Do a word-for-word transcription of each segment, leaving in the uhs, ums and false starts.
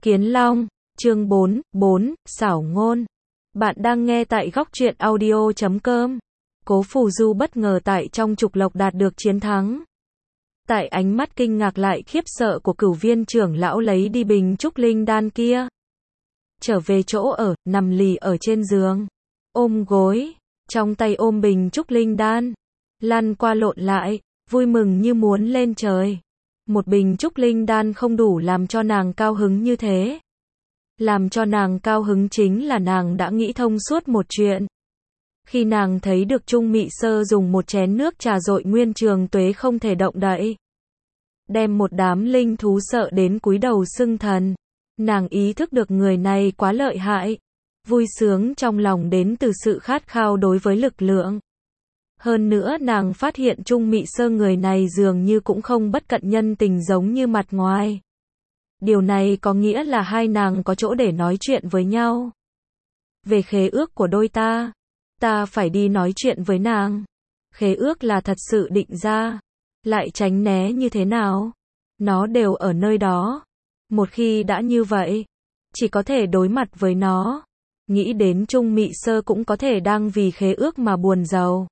Kiến Long, chương bốn, bốn, xảo ngôn. Bạn đang nghe tại góc truyện audio chấm com. Cố Phù Du bất ngờ tại trong trục lộc đạt được chiến thắng. Tại ánh mắt kinh ngạc lại khiếp sợ của cửu viên trưởng lão lấy đi bình trúc linh đan kia. Trở về chỗ ở, nằm lì ở trên giường. Ôm gối, trong tay ôm bình trúc linh đan. Lăn qua lộn lại, vui mừng như muốn lên trời. Một bình trúc linh đan không đủ làm cho nàng cao hứng như thế. Làm cho nàng cao hứng chính là nàng đã nghĩ thông suốt một chuyện. Khi nàng thấy được Trung Mị Sơ dùng một chén nước trà dội nguyên trường tuế không thể động đậy. Đem một đám linh thú sợ đến cúi đầu xưng thần. Nàng ý thức được người này quá lợi hại. Vui sướng trong lòng đến từ sự khát khao đối với lực lượng. Hơn nữa nàng phát hiện Trung Mị Sơ người này dường như cũng không bất cận nhân tình giống như mặt ngoài. Điều này có nghĩa là hai nàng có chỗ để nói chuyện với nhau. Về khế ước của đôi ta, ta phải đi nói chuyện với nàng. Khế ước là thật sự định ra, lại tránh né như thế nào? Nó đều ở nơi đó. Một khi đã như vậy, chỉ có thể đối mặt với nó. Nghĩ đến Trung Mị Sơ cũng có thể đang vì khế ước mà buồn rầu.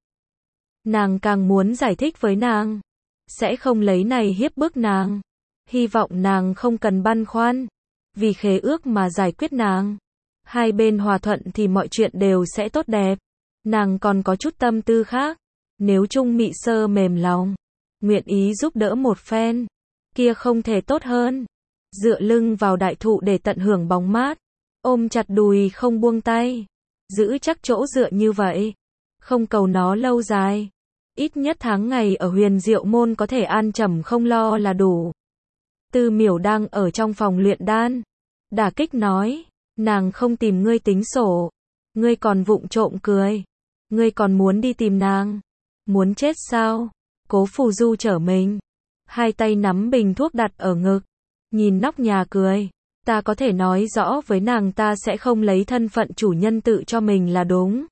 Nàng càng muốn giải thích với nàng, sẽ không lấy này hiếp bức nàng. Hy vọng nàng không cần băn khoăn, vì khế ước mà giải quyết nàng. Hai bên hòa thuận thì mọi chuyện đều sẽ tốt đẹp. Nàng còn có chút tâm tư khác. Nếu Trung Mị Sơ mềm lòng, nguyện ý giúp đỡ một phen, kia không thể tốt hơn. Dựa lưng vào đại thụ để tận hưởng bóng mát, ôm chặt đùi không buông tay, giữ chắc chỗ dựa như vậy. Không cầu nó lâu dài, ít nhất tháng ngày ở Huyền Diệu Môn có thể an trầm không lo là đủ. Tư Miểu đang ở trong phòng luyện đan. Đả Kích nói, nàng không tìm ngươi tính sổ. Ngươi còn vụng trộm cười. Ngươi còn muốn đi tìm nàng. Muốn chết sao? Cố Phù Du trở mình. Hai tay nắm bình thuốc đặt ở ngực. Nhìn nóc nhà cười. Ta có thể nói rõ với nàng ta sẽ không lấy thân phận chủ nhân tự cho mình là đúng.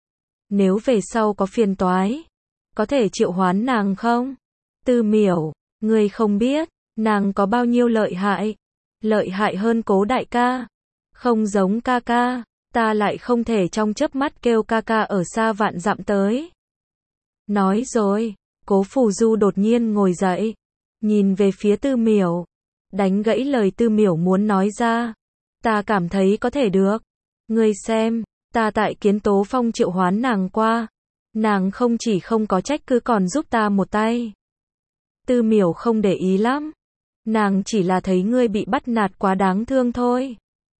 Nếu về sau có phiền toái, có thể triệu hoán nàng không? Tư Miểu, ngươi không biết. Nàng có bao nhiêu lợi hại? Lợi hại hơn Cố đại ca. Không giống ca ca, ta lại không thể trong chớp mắt kêu ca ca ở xa vạn dặm tới. Nói rồi, Cố Phù Du đột nhiên ngồi dậy, nhìn về phía Tư Miểu, đánh gãy lời Tư Miểu muốn nói ra. Ta cảm thấy có thể được. Ngươi xem, ta tại Kiến Tố Phong triệu hoán nàng qua. Nàng không chỉ không có trách cứ còn giúp ta một tay. Tư Miểu không để ý lắm. Nàng chỉ là thấy ngươi bị bắt nạt quá đáng thương thôi.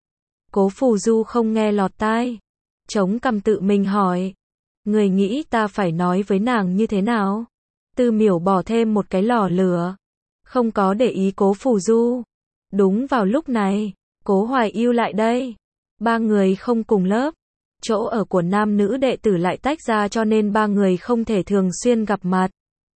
Cố Phù Du không nghe lọt tai. Chống cằm tự mình hỏi. Ngươi nghĩ ta phải nói với nàng như thế nào? Tư Miểu bỏ thêm một cái lò lửa. Không có để ý Cố Phù Du. Đúng vào lúc này, Cố Hoài Yêu lại đây. Ba người không cùng lớp. Chỗ ở của nam nữ đệ tử lại tách ra cho nên ba người không thể thường xuyên gặp mặt.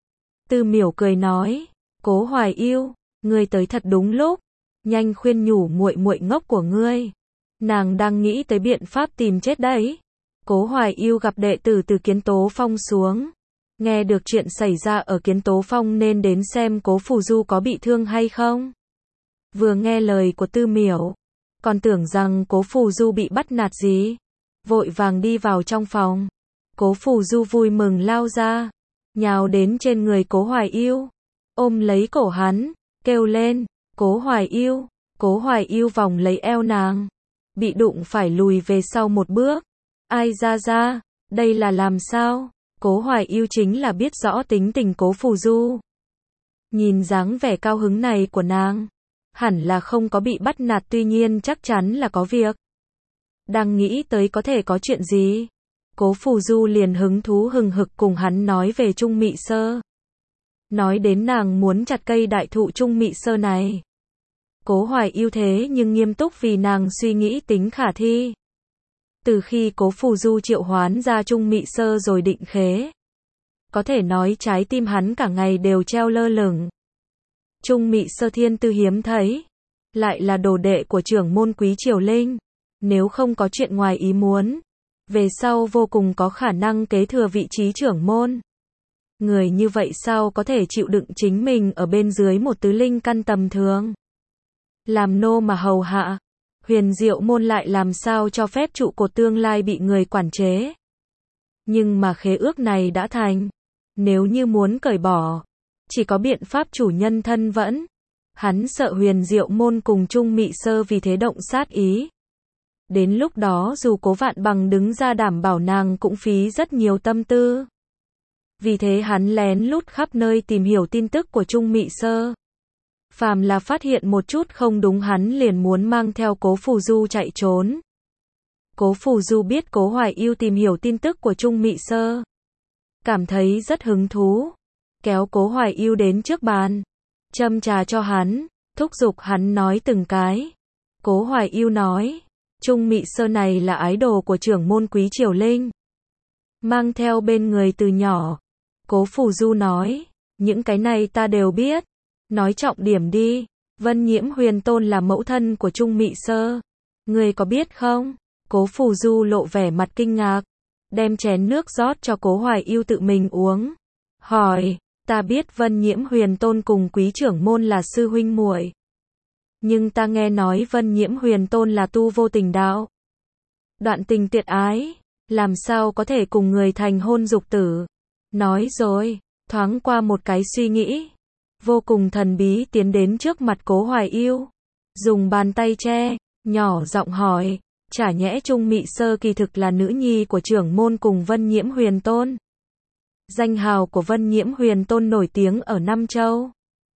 Tư Miểu cười nói. Cố Hoài Yêu, ngươi tới thật đúng lúc. Nhanh khuyên nhủ muội muội ngốc của ngươi. Nàng đang nghĩ tới biện pháp tìm chết đấy. Cố Hoài Yêu gặp đệ tử từ Kiến Tố Phong xuống. Nghe được chuyện xảy ra ở Kiến Tố Phong nên đến xem Cố Phù Du có bị thương hay không. Vừa nghe lời của Tư Miểu, còn tưởng rằng Cố Phù Du bị bắt nạt gì. Vội vàng đi vào trong phòng. Cố Phù Du vui mừng lao ra, nhào đến trên người Cố Hoài Yêu, ôm lấy cổ hắn, kêu lên, Cố Hoài Yêu. Cố Hoài Yêu vòng lấy eo nàng, bị đụng phải lùi về sau một bước. Ai ra ra, đây là làm sao? Cố Hoài Yêu chính là biết rõ tính tình Cố Phù Du. Nhìn dáng vẻ cao hứng này của nàng, hẳn là không có bị bắt nạt, tuy nhiên chắc chắn là có việc. Đang nghĩ tới có thể có chuyện gì, Cố Phù Du liền hứng thú hừng hực cùng hắn nói về Trung Mị Sơ. Nói đến nàng muốn chặt cây đại thụ Trung Mị Sơ này. Cố Hoài Yêu thế nhưng nghiêm túc vì nàng suy nghĩ tính khả thi. Từ khi Cố Phù Du triệu hoán ra Trung Mị Sơ rồi định khế, có thể nói trái tim hắn cả ngày đều treo lơ lửng. Trung Mị Sơ thiên tư hiếm thấy, lại là đồ đệ của trưởng môn Quý Triều Linh. Nếu không có chuyện ngoài ý muốn, về sau vô cùng có khả năng kế thừa vị trí trưởng môn. Người như vậy sao có thể chịu đựng chính mình ở bên dưới một tứ linh căn tầm thường. làm nô mà hầu hạ. Huyền Diệu Môn lại làm sao cho phép trụ cột tương lai bị người quản chế. Nhưng mà khế ước này đã thành. Nếu như muốn cởi bỏ, chỉ có biện pháp chủ nhân thân vẫn. Hắn sợ Huyền Diệu Môn cùng Trung Mị Sơ vì thế động sát ý. Đến lúc đó dù Cố Vạn Bằng đứng ra đảm bảo nàng cũng phí rất nhiều tâm tư. Vì thế hắn lén lút khắp nơi tìm hiểu tin tức của Trung Mị Sơ. Phàm là phát hiện một chút không đúng hắn liền muốn mang theo Cố Phù Du chạy trốn. Cố Phù Du biết Cố Hoài Ưu tìm hiểu tin tức của Trung Mị Sơ. Cảm thấy rất hứng thú. Kéo Cố Hoài Ưu đến trước bàn. Châm trà cho hắn. Thúc giục hắn nói từng cái. Cố Hoài Ưu nói. Trung Mị Sơ này là ái đồ của trưởng môn Quý Triều Linh. Mang theo bên người từ nhỏ. Cố Phù Du nói. Những cái này ta đều biết. Nói trọng điểm đi. Vân Nhiễm Huyền Tôn là mẫu thân của Trung Mị Sơ. Ngươi có biết không? Cố Phù Du lộ vẻ mặt kinh ngạc. Đem chén nước rót cho Cố Hoài Ưu tự mình uống. Hỏi. Ta biết Vân Nhiễm Huyền Tôn cùng Quý trưởng môn là sư huynh muội. Nhưng ta nghe nói Vân Nhiễm Huyền Tôn là tu vô tình đạo. Đoạn tình tuyệt ái. Làm sao có thể cùng người thành hôn dục tử. Nói rồi. Thoáng qua một cái suy nghĩ. Vô cùng thần bí tiến đến trước mặt Cố Hoài Ưu. Dùng bàn tay che. Nhỏ giọng hỏi. Chả nhẽ Trung Mị Sơ kỳ thực là nữ nhi của trưởng môn cùng Vân Nhiễm Huyền Tôn. Danh hào của Vân Nhiễm Huyền Tôn nổi tiếng ở Nam Châu.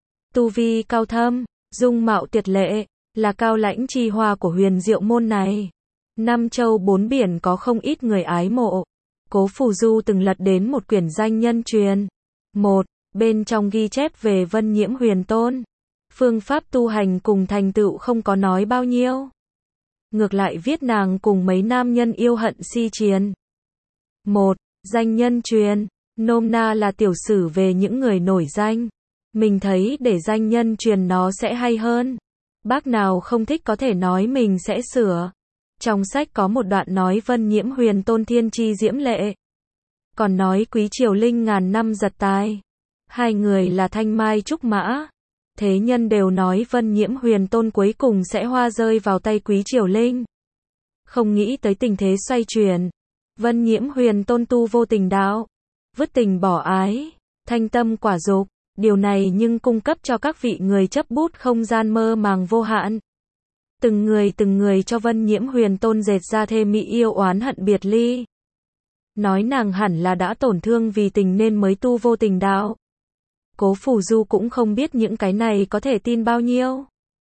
Tu vi cao thâm, dung mạo tuyệt lệ, là cao lãnh chi hoa của Huyền Diệu Môn này. Nam Châu bốn biển có không ít người ái mộ. Cố Phù Du từng lật đến một quyển danh nhân truyền. Một, bên trong ghi chép về Vân Nhiễm Huyền Tôn. Phương pháp tu hành cùng thành tựu không có nói bao nhiêu. Ngược lại viết nàng cùng mấy nam nhân yêu hận si triền. Một, danh nhân truyền. Nôm na là tiểu sử về những người nổi danh. Mình thấy để danh nhân truyền nó sẽ hay hơn. Bác nào không thích có thể nói mình sẽ sửa. Trong sách có một đoạn nói Vân Nhiễm Huyền Tôn thiên chi diễm lệ. Còn nói Quý Triều Linh ngàn năm giật tài. Hai người là thanh mai trúc mã. Thế nhân đều nói Vân Nhiễm Huyền Tôn cuối cùng sẽ hoa rơi vào tay Quý Triều Linh. Không nghĩ tới tình thế xoay chuyển. Vân Nhiễm Huyền Tôn tu vô tình đạo. Vứt tình bỏ ái. Thanh tâm quả dục. Điều này nhưng cung cấp cho các vị người chấp bút không gian mơ màng vô hạn. Từng người từng người cho Vân Nhiễm Huyền Tôn dệt ra thê mỹ yêu oán hận biệt ly. Nói nàng hẳn là đã tổn thương vì tình nên mới tu vô tình đạo. Cố Phù Du cũng không biết những cái này có thể tin bao nhiêu.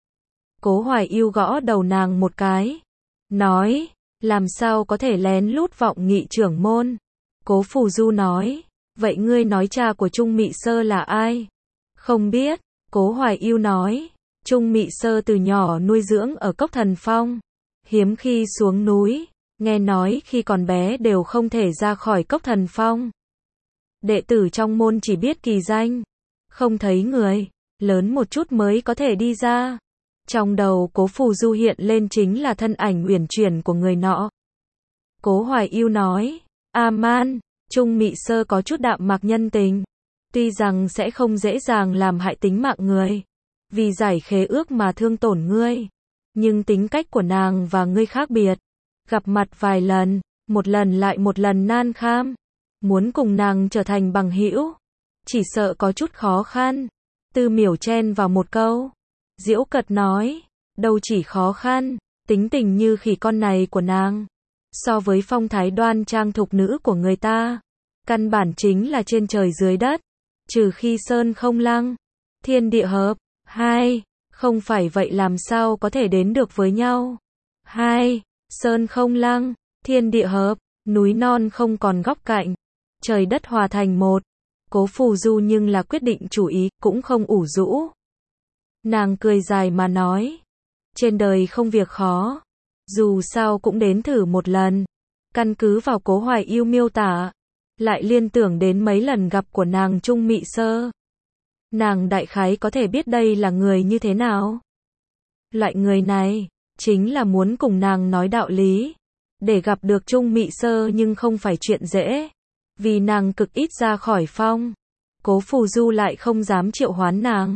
Cố Hoài Ưu gõ đầu nàng một cái. Nói, làm sao có thể lén lút vọng nghị trưởng môn. Cố Phù Du nói, vậy ngươi nói cha của Trung Mị Sơ là ai? Không biết. Cố Hoài Ưu nói, Trung Mị Sơ từ nhỏ nuôi dưỡng ở Cốc Thần Phong. Hiếm khi xuống núi, nghe nói khi còn bé đều không thể ra khỏi Cốc Thần Phong. Đệ tử trong môn chỉ biết kỳ danh. Không thấy người, lớn một chút mới có thể đi ra. Trong đầu Cố Phù Du hiện lên chính là thân ảnh uyển chuyển của người nọ. Cố Hoài Ưu nói, A Man, Trung Mị Sơ có chút đạm mạc nhân tình. Tuy rằng sẽ không dễ dàng làm hại tính mạng người. Vì giải khế ước mà thương tổn ngươi. Nhưng tính cách của nàng và ngươi khác biệt. Gặp mặt vài lần, một lần lại một lần nan kham. Muốn cùng nàng trở thành bằng hữu. Chỉ sợ có chút khó khăn. Tư Miểu chen vào một câu. Diễu cợt nói. Đâu chỉ khó khăn. Tính tình như khỉ con này của nàng. So với phong thái đoan trang thục nữ của người ta. Căn bản chính là trên trời dưới đất. Trừ khi sơn không lăng. Thiên địa hợp. Hai. Không phải vậy làm sao có thể đến được với nhau. Hai. Sơn không lăng. Thiên địa hợp. Núi non không còn góc cạnh. Trời đất hòa thành một. Cố Phù Du nhưng là quyết định chủ ý, cũng không ủ rũ. Nàng cười dài mà nói. Trên đời không việc khó. Dù sao cũng đến thử một lần. Căn cứ vào Cố Hoài Ưu miêu tả. Lại liên tưởng đến mấy lần gặp của nàng Trung Mị Sơ. Nàng đại khái có thể biết đây là người như thế nào. Loại người này, chính là muốn cùng nàng nói đạo lý. Để gặp được Trung Mị Sơ nhưng không phải chuyện dễ. Vì nàng cực ít ra khỏi phong. Cố Phù Du lại không dám triệu hoán nàng.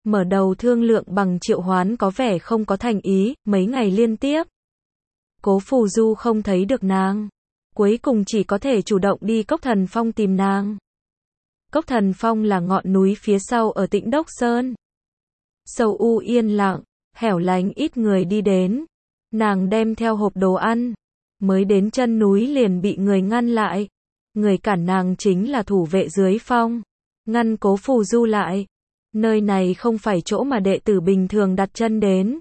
Mở đầu thương lượng bằng triệu hoán có vẻ không có thành ý, mấy ngày liên tiếp. Cố Phù Du không thấy được nàng. Cuối cùng chỉ có thể chủ động đi Cốc Thần Phong tìm nàng. Cốc Thần Phong là ngọn núi phía sau ở Tĩnh Đốc Sơn. Sâu u yên lặng, hẻo lánh ít người đi đến. Nàng đem theo hộp đồ ăn. Mới đến chân núi liền bị người ngăn lại. Người cản nàng chính là thủ vệ dưới phong. Ngăn Cố Phù Du lại. Nơi này không phải chỗ mà đệ tử bình thường đặt chân đến.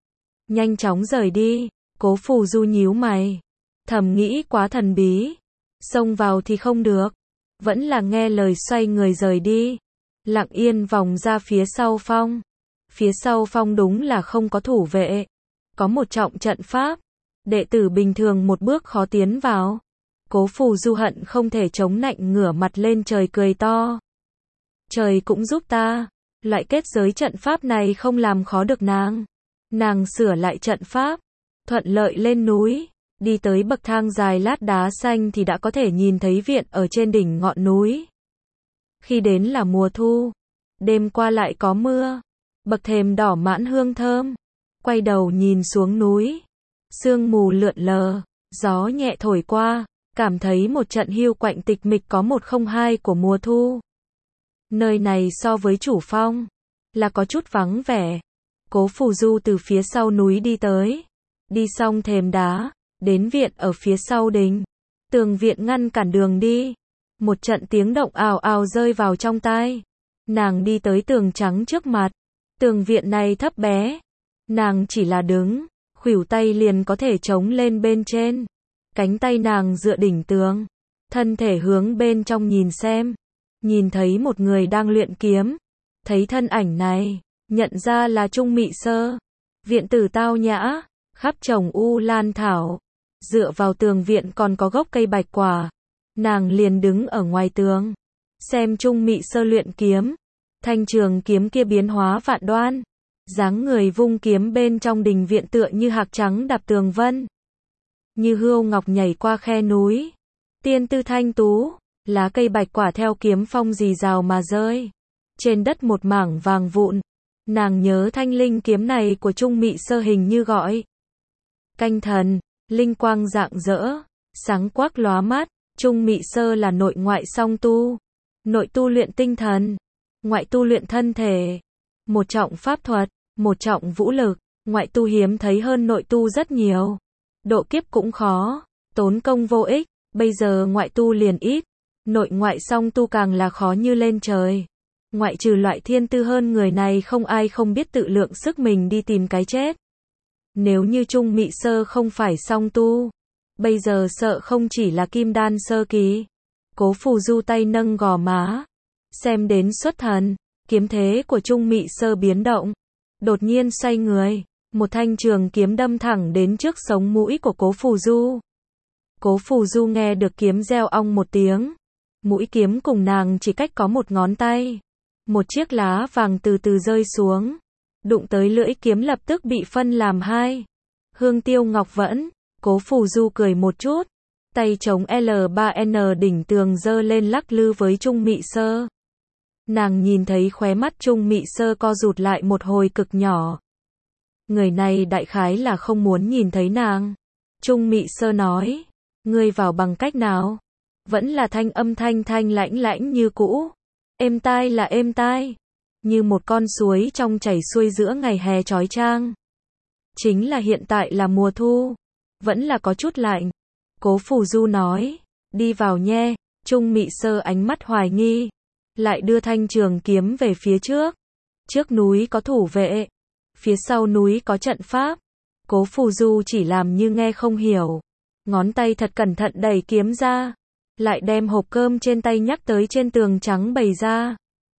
Nhanh chóng rời đi. Cố Phù Du nhíu mày. Thầm nghĩ quá thần bí. Xông vào thì không được. Vẫn là nghe lời xoay người rời đi. Lặng yên vòng ra phía sau phong. Phía sau phong đúng là không có thủ vệ. Có một trọng trận pháp. Đệ tử bình thường một bước khó tiến vào. Cố Phù Du hận không thể chống nạnh ngửa mặt lên trời cười to. Trời cũng giúp ta. Loại kết giới trận pháp này không làm khó được nàng. Nàng sửa lại trận pháp. Thuận lợi lên núi. Đi tới bậc thang dài lát đá xanh thì đã có thể nhìn thấy viện ở trên đỉnh ngọn núi. Khi đến là mùa thu. Đêm qua lại có mưa. Bậc thềm đỏ mãn hương thơm. Quay đầu nhìn xuống núi. Sương mù lượn lờ. Gió nhẹ thổi qua. Cảm thấy một trận hiu quạnh tịch mịch có một không hai của mùa thu. Nơi này so với chủ phong. Là có chút vắng vẻ. Cố Phù Du từ phía sau núi đi tới. Đi xong thềm đá. Đến viện ở phía sau đình. Tường viện ngăn cản đường đi. Một trận tiếng động ào ào rơi vào trong tai. Nàng đi tới tường trắng trước mặt. Tường viện này thấp bé. Nàng chỉ là đứng. Khuỷu tay liền có thể chống lên bên trên. Cánh tay nàng dựa đỉnh tường. Thân thể hướng bên trong nhìn xem. Nhìn thấy một người đang luyện kiếm. Thấy thân ảnh này. Nhận ra là Trung Mị Sơ. Viện tử tao nhã. Khắp trồng u lan thảo. Dựa vào tường viện còn có gốc cây bạch quả. Nàng liền đứng ở ngoài tường. Xem Trung Mị Sơ luyện kiếm. Thanh trường kiếm kia biến hóa vạn đoan. Dáng người vung kiếm bên trong đình viện tựa như hạc trắng đạp tường vân. Như hươu ngọc nhảy qua khe núi. Tiên tư thanh tú. Lá cây bạch quả theo kiếm phong rì rào mà rơi. Trên đất một mảng vàng vụn. Nàng nhớ thanh linh kiếm này của Trung Mị Sơ hình như gọi Canh Thần. Linh quang rạng rỡ. Sáng quắc lóa mắt. Trung Mị Sơ là nội ngoại song tu. Nội tu luyện tinh thần. Ngoại tu luyện thân thể. Một trọng pháp thuật. Một trọng vũ lực. Ngoại tu hiếm thấy hơn nội tu rất nhiều. Độ kiếp cũng khó. Tốn công vô ích. Bây giờ ngoại tu liền ít. Nội ngoại song tu càng là khó như lên trời. Ngoại trừ loại thiên tư hơn người này không ai không biết tự lượng sức mình đi tìm cái chết. Nếu như Trung Mị Sơ không phải song tu. Bây giờ sợ không chỉ là kim đan sơ kỳ. Cố Phù Du tay nâng gò má. Xem đến xuất thần. Kiếm thế của Trung Mị Sơ biến động. Đột nhiên xoay người. Một thanh trường kiếm đâm thẳng đến trước sống mũi của Cố Phù Du. Cố Phù Du nghe được kiếm reo ong một tiếng. Mũi kiếm cùng nàng chỉ cách có một ngón tay. Một chiếc lá vàng từ từ rơi xuống. Đụng tới lưỡi kiếm lập tức bị phân làm hai. Hương tiêu ngọc vẫn. Cố Phù Du cười một chút. Tay chống L ba N đỉnh tường giơ lên lắc lư với Trung Mị Sơ. Nàng nhìn thấy khóe mắt Trung Mị Sơ co rụt lại một hồi cực nhỏ. Người này đại khái là không muốn nhìn thấy nàng. Trung Mị Sơ nói. Ngươi vào bằng cách nào? Vẫn là thanh âm thanh thanh lãnh lãnh như cũ. Êm tai là êm tai. Như một con suối trong chảy xuôi giữa ngày hè chói chang. Chính là hiện tại là mùa thu. Vẫn là có chút lạnh. Cố Phù Du nói. Đi vào nhé. Trung Mị Sơ ánh mắt hoài nghi. Lại đưa thanh trường kiếm về phía trước. Trước núi có thủ vệ. Phía sau núi có trận pháp. Cố Phù Du chỉ làm như nghe không hiểu. Ngón tay thật cẩn thận đẩy kiếm ra. Lại đem hộp cơm trên tay nhắc tới trên tường trắng bày ra.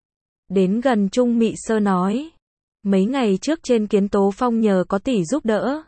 Đến gần Trung Mị Sơ nói. Mấy ngày trước trên Kiến Tố Phong nhờ có tỷ giúp đỡ.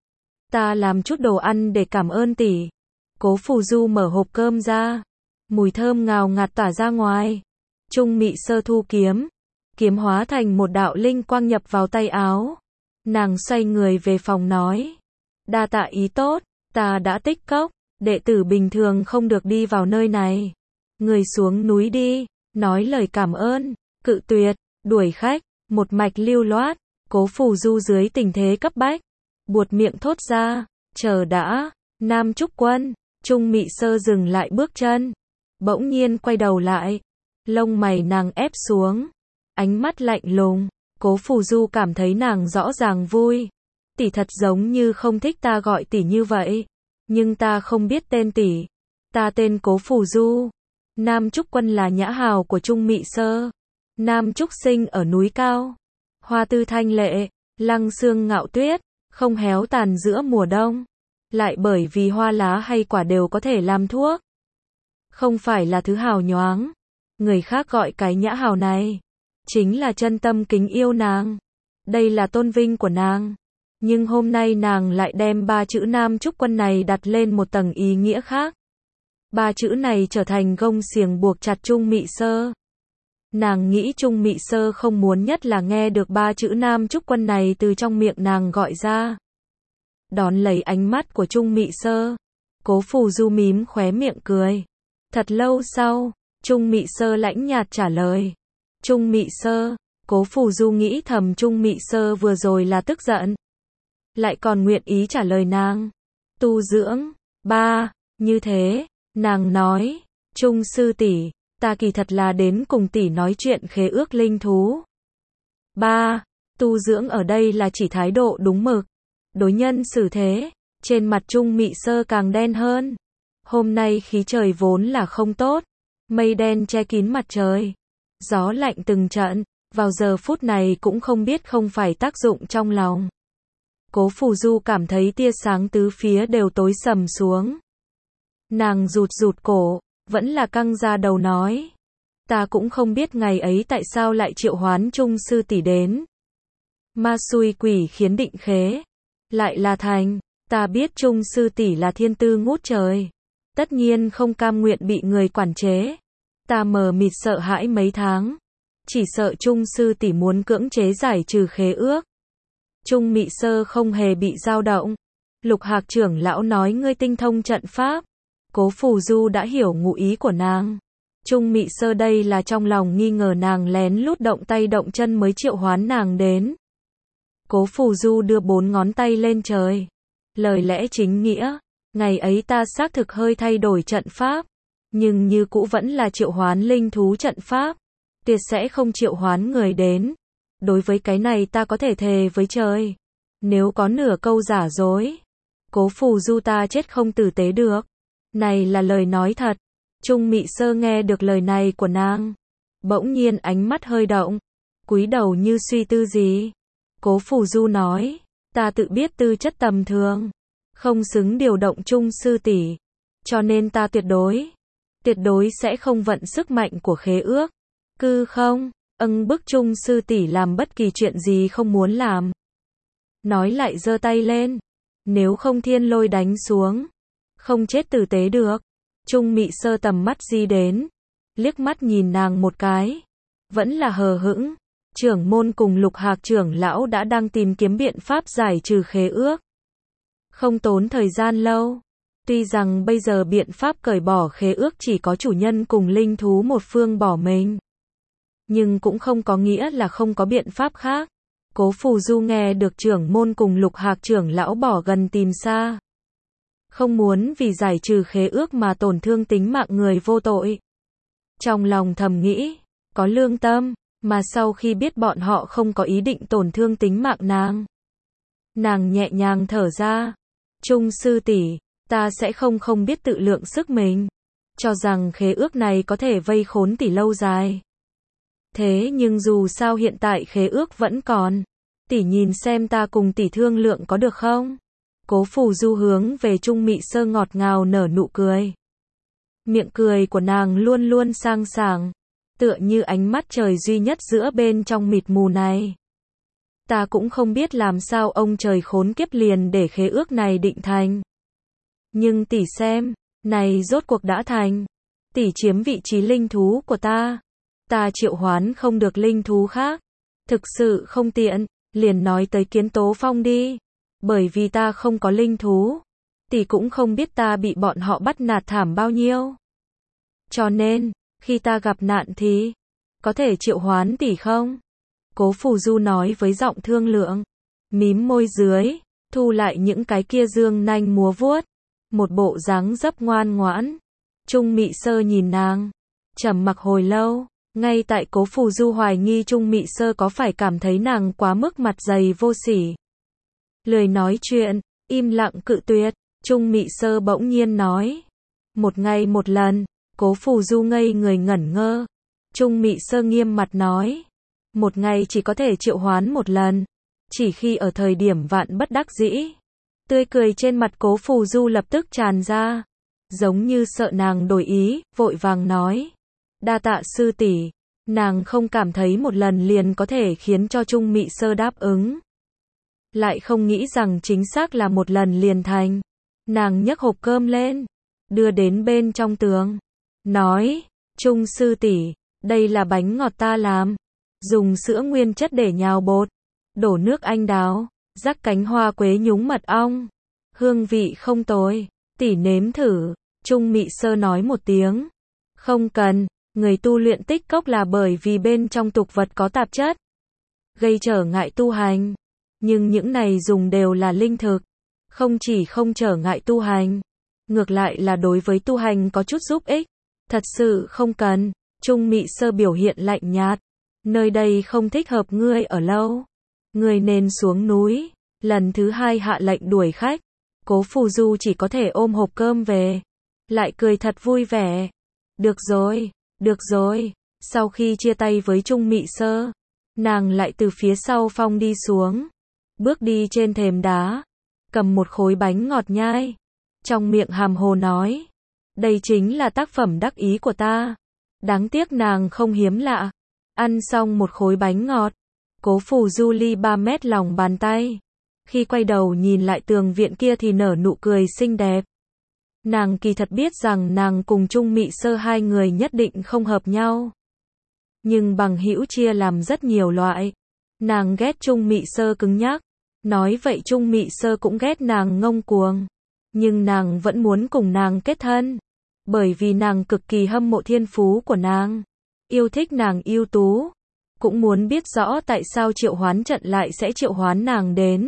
Ta làm chút đồ ăn để cảm ơn tỷ. Cố Phù Du mở hộp cơm ra. Mùi thơm ngào ngạt tỏa ra ngoài. Trung Mị Sơ thu kiếm. Kiếm hóa thành một đạo linh quang nhập vào tay áo. Nàng xoay người về phòng nói. Đa tạ ý tốt, ta đã tích cốc. Đệ tử bình thường không được đi vào nơi này. Người xuống núi đi. Nói lời cảm ơn. Cự tuyệt. Đuổi khách. một mạch lưu loát, Cố Phù Du dưới tình thế cấp bách, buột miệng thốt ra, chờ đã, Nam Trúc Quân. Trung Mị Sơ dừng lại bước chân, bỗng nhiên quay đầu lại, lông mày nàng ép xuống, ánh mắt lạnh lùng. Cố Phù Du cảm thấy nàng rõ ràng vui. Tỷ thật giống như không thích ta gọi tỷ như vậy, nhưng ta không biết tên tỷ. Ta tên Cố Phù Du. Nam Trúc Quân là nhã hào của Trung Mị Sơ. Nam Trúc sinh ở núi cao, hoa tư thanh lệ, lăng xương ngạo tuyết, không héo tàn giữa mùa đông, lại bởi vì hoa lá hay quả đều có thể làm thuốc. Không phải là thứ hào nhoáng, người khác gọi cái nhã hào này chính là chân tâm kính yêu nàng. Đây là tôn vinh của nàng. Nhưng hôm nay nàng lại đem ba chữ Nam Trúc Quân này đặt lên một tầng ý nghĩa khác. Ba chữ này trở thành gông xiềng buộc chặt Trung Mị Sơ. Nàng nghĩ Trung Mị Sơ không muốn nhất là nghe được ba chữ Nam Trúc Quân này từ trong miệng nàng gọi ra. Đón lấy ánh mắt của Trung Mị Sơ, Cố Phù Du mím khóe miệng cười. Thật lâu sau, Trung Mị Sơ lãnh nhạt trả lời. Trung Mị Sơ. Cố Phù Du nghĩ thầm Trung Mị Sơ vừa rồi là tức giận, lại còn nguyện ý trả lời nàng. Tu dưỡng. Ba. Như thế, nàng nói, Trung sư tỷ, ta kỳ thật là đến cùng tỷ nói chuyện khế ước linh thú. Ba. Tu dưỡng ở đây là chỉ thái độ đúng mực, đối nhân xử thế. Trên mặt Trung Mị Sơ càng đen hơn. Hôm nay khí trời vốn là không tốt, mây đen che kín mặt trời, gió lạnh từng trận, vào giờ phút này cũng không biết không phải tác dụng trong lòng. Cố Phù Du cảm thấy tia sáng tứ phía đều tối sầm xuống. Nàng rụt rụt cổ, vẫn là căng ra đầu nói. Ta cũng không biết ngày ấy tại sao lại triệu hoán Trung sư tỷ đến. Ma xui quỷ khiến định khế. Lại là thành. Ta biết Trung sư tỷ là thiên tư ngút trời, tất nhiên không cam nguyện bị người quản chế. Ta mờ mịt sợ hãi mấy tháng, chỉ sợ Trung sư tỷ muốn cưỡng chế giải trừ khế ước. Trung Mị Sơ không hề bị dao động. Lục Hạc trưởng lão nói ngươi tinh thông trận pháp. Cố Phù Du đã hiểu ngụ ý của nàng. Trung Mị Sơ đây là trong lòng nghi ngờ nàng lén lút động tay động chân mới triệu hoán nàng đến. Cố Phù Du đưa bốn ngón tay lên trời. Lời lẽ chính nghĩa, ngày ấy ta xác thực hơi thay đổi trận pháp, nhưng như cũ vẫn là triệu hoán linh thú trận pháp, tuyệt sẽ không triệu hoán người đến. Đối với cái này ta có thể thề với trời, nếu có nửa câu giả dối, Cố Phù Du ta chết không tử tế được. Này là lời nói thật. Trung Mị Sơ nghe được lời này của nàng, bỗng nhiên ánh mắt hơi động, cúi đầu như suy tư gì. Cố Phù Du nói, ta tự biết tư chất tầm thường, không xứng điều động Trung sư tỷ, cho nên ta tuyệt đối, tuyệt đối sẽ không vận sức mạnh của khế ước. Cư không, âng bức Trung sư tỷ làm bất kỳ chuyện gì không muốn làm. Nói lại giơ tay lên, nếu không thiên lôi đánh xuống, không chết tử tế được. Trung Mị Sơ tầm mắt di đến, liếc mắt nhìn nàng một cái, vẫn là hờ hững. Trưởng môn cùng Lục Hạc trưởng lão đã đang tìm kiếm biện pháp giải trừ khế ước. Không tốn thời gian lâu. Tuy rằng bây giờ biện pháp cởi bỏ khế ước chỉ có chủ nhân cùng linh thú một phương bỏ mình, nhưng cũng không có nghĩa là không có biện pháp khác. Cố Phù Du nghe được trưởng môn cùng Lục Hạc trưởng lão bỏ gần tìm xa, không muốn vì giải trừ khế ước mà tổn thương tính mạng người vô tội. Trong lòng thầm nghĩ, có lương tâm, mà sau khi biết bọn họ không có ý định tổn thương tính mạng nàng, nàng nhẹ nhàng thở ra. Trung sư tỷ, ta sẽ không không biết tự lượng sức mình, cho rằng khế ước này có thể vây khốn tỷ lâu dài. Thế nhưng dù sao hiện tại khế ước vẫn còn, tỷ nhìn xem ta cùng tỷ thương lượng có được không? Cố Phù Du hướng về Trung Mị Sơ ngọt ngào nở nụ cười. Miệng cười của nàng luôn luôn sang sảng, tựa như ánh mắt trời duy nhất giữa bên trong mịt mù này. Ta cũng không biết làm sao ông trời khốn kiếp liền để khế ước này định thành. Nhưng tỷ xem, này rốt cuộc đã thành. Tỷ chiếm vị trí linh thú của ta. Ta triệu hoán không được linh thú khác. Thực sự không tiện, liền nói tới Kiến Tố Phong đi. Bởi vì ta không có linh thú, tỷ cũng không biết ta bị bọn họ bắt nạt thảm bao nhiêu. Cho nên, khi ta gặp nạn thì, có thể triệu hoán tỷ không? Cố Phù Du nói với giọng thương lượng. Mím môi dưới, thu lại những cái kia dương nanh múa vuốt. Một bộ dáng dấp ngoan ngoãn. Trung Mị Sơ nhìn nàng. Trầm mặc hồi lâu. Ngay tại Cố Phù Du hoài nghi Trung Mị Sơ có phải cảm thấy nàng quá mức mặt dày vô sỉ. Lười nói chuyện, im lặng cự tuyệt. Trung Mị Sơ bỗng nhiên nói. Một ngày một lần. Cố Phù Du ngây người ngẩn ngơ. Trung Mị Sơ nghiêm mặt nói. Một ngày chỉ có thể triệu hoán một lần. Chỉ khi ở thời điểm vạn bất đắc dĩ. Tươi cười trên mặt Cố Phù Du lập tức tràn ra. Giống như sợ nàng đổi ý, vội vàng nói. Đa tạ sư tỷ. Nàng không cảm thấy một lần liền có thể khiến cho Trung Mị Sơ đáp ứng. Lại không nghĩ rằng chính xác là một lần liền thành. Nàng nhấc hộp cơm lên. Đưa đến bên trong tường. Nói. Trung sư tỷ, đây là bánh ngọt ta làm. Dùng sữa nguyên chất để nhào bột. Đổ nước anh đào. Rắc cánh hoa quế nhúng mật ong. Hương vị không tồi. Tỷ nếm thử. Trung Mị Sơ nói một tiếng. Không cần. Người tu luyện tích cốc là bởi vì bên trong tục vật có tạp chất. Gây trở ngại tu hành. Nhưng những này dùng đều là linh thực. Không chỉ không trở ngại tu hành. Ngược lại là đối với tu hành có chút giúp ích. Thật sự không cần. Trung Mị Sơ biểu hiện lạnh nhạt. Nơi đây không thích hợp ngươi ở lâu. Ngươi nên xuống núi. Lần thứ hai hạ lệnh đuổi khách. Cố Phù Du chỉ có thể ôm hộp cơm về. Lại cười thật vui vẻ. Được rồi, được rồi. Sau khi chia tay với Trung Mị Sơ, nàng lại từ phía sau phong đi xuống. Bước đi trên thềm đá. Cầm một khối bánh ngọt nhai. Trong miệng hàm hồ nói. Đây chính là tác phẩm đắc ý của ta. Đáng tiếc nàng không hiếm lạ. Ăn xong một khối bánh ngọt. Cố Phù Du ly ba mét lòng bàn tay. Khi quay đầu nhìn lại tường viện kia thì nở nụ cười xinh đẹp. Nàng kỳ thật biết rằng nàng cùng Trung Mị Sơ hai người nhất định không hợp nhau. Nhưng bằng hữu chia làm rất nhiều loại. Nàng ghét Trung Mị Sơ cứng nhắc. Nói vậy Trung Mị Sơ cũng ghét nàng ngông cuồng. Nhưng nàng vẫn muốn cùng nàng kết thân. Bởi vì nàng cực kỳ hâm mộ thiên phú của nàng. Yêu thích nàng ưu tú. Cũng muốn biết rõ tại sao triệu hoán trận lại sẽ triệu hoán nàng đến.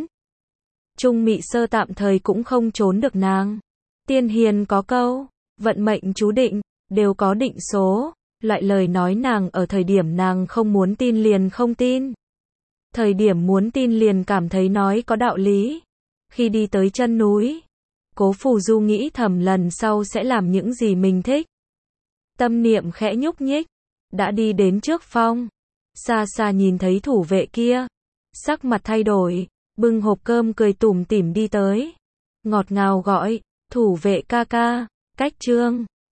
Trung Mị Sơ tạm thời cũng không trốn được nàng. Tiên hiền có câu, vận mệnh chú định, đều có định số. Loại lời nói nàng ở thời điểm nàng không muốn tin liền không tin. Thời điểm muốn tin liền cảm thấy nói có đạo lý. Khi đi tới chân núi, Cố Phù Du nghĩ thầm lần sau sẽ làm những gì mình thích. Tâm niệm khẽ nhúc nhích, đã đi đến trước phong. Xa xa nhìn thấy thủ vệ kia, sắc mặt thay đổi, bưng hộp cơm cười tủm tỉm đi tới. Ngọt ngào gọi, thủ vệ ca ca, cách trương.